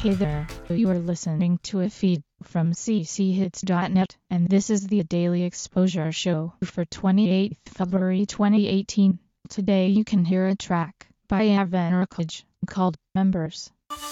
Hey there, you are listening to a feed from cchits.net, and this is the Daily Exposure Show for 28th February 2018. Today you can hear a track by Avan Urkaj called Members.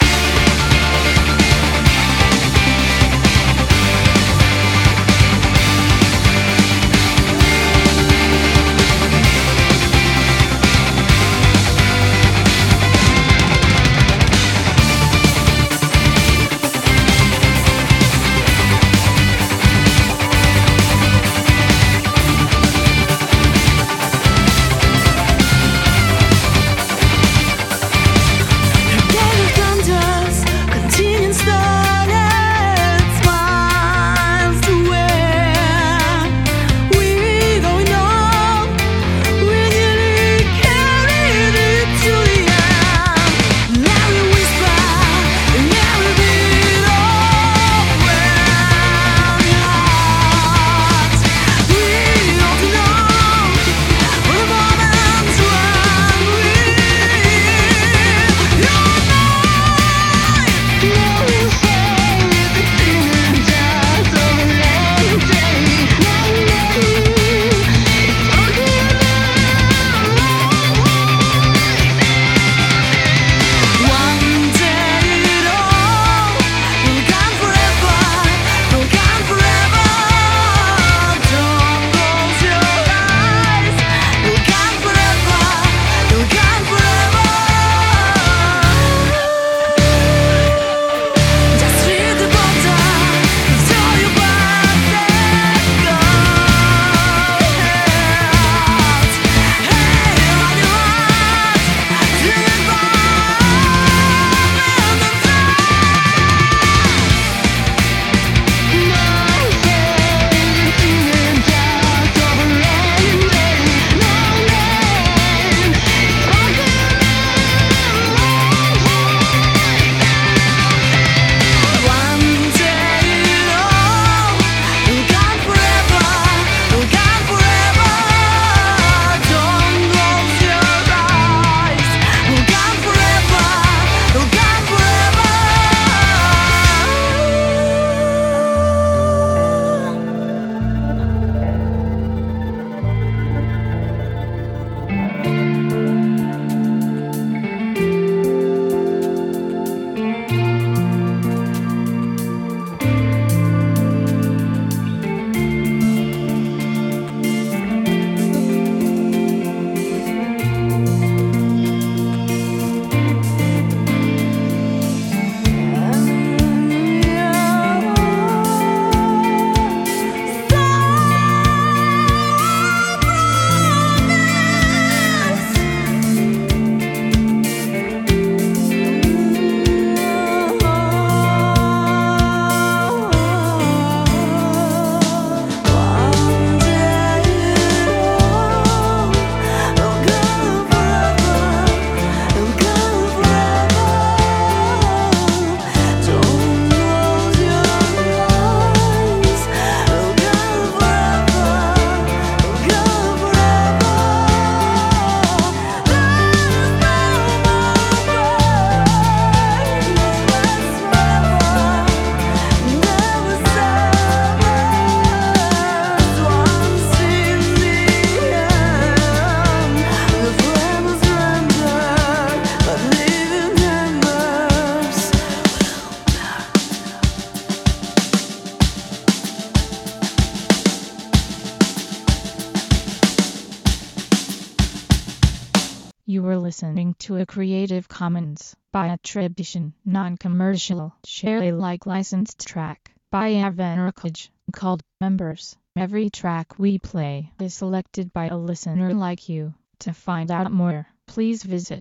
You were listening to a Creative Commons by attribution, non-commercial, share Alike licensed track by Avan Urkaj called Members. Every track we play is selected by a listener like you. To find out more, please visit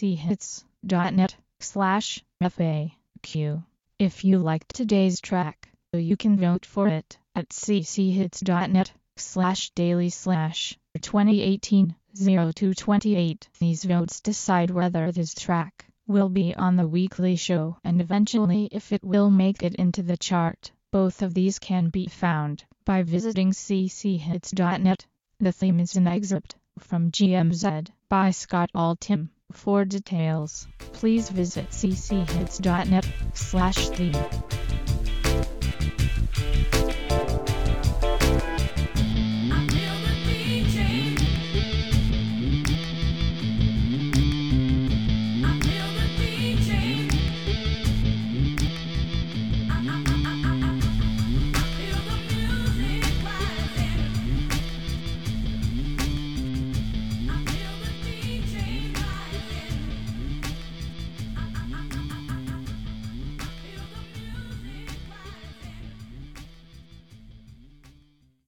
cchits.net/FAQ. If you liked today's track, you can vote for it at cchits.net/daily/2018. 0228. These votes decide whether this track will be on the weekly show and eventually if it will make it into the chart. Both of these can be found by visiting cchits.net. The theme is an excerpt from GMZ by Scott Altham. For details, please visit cchits.net/theme.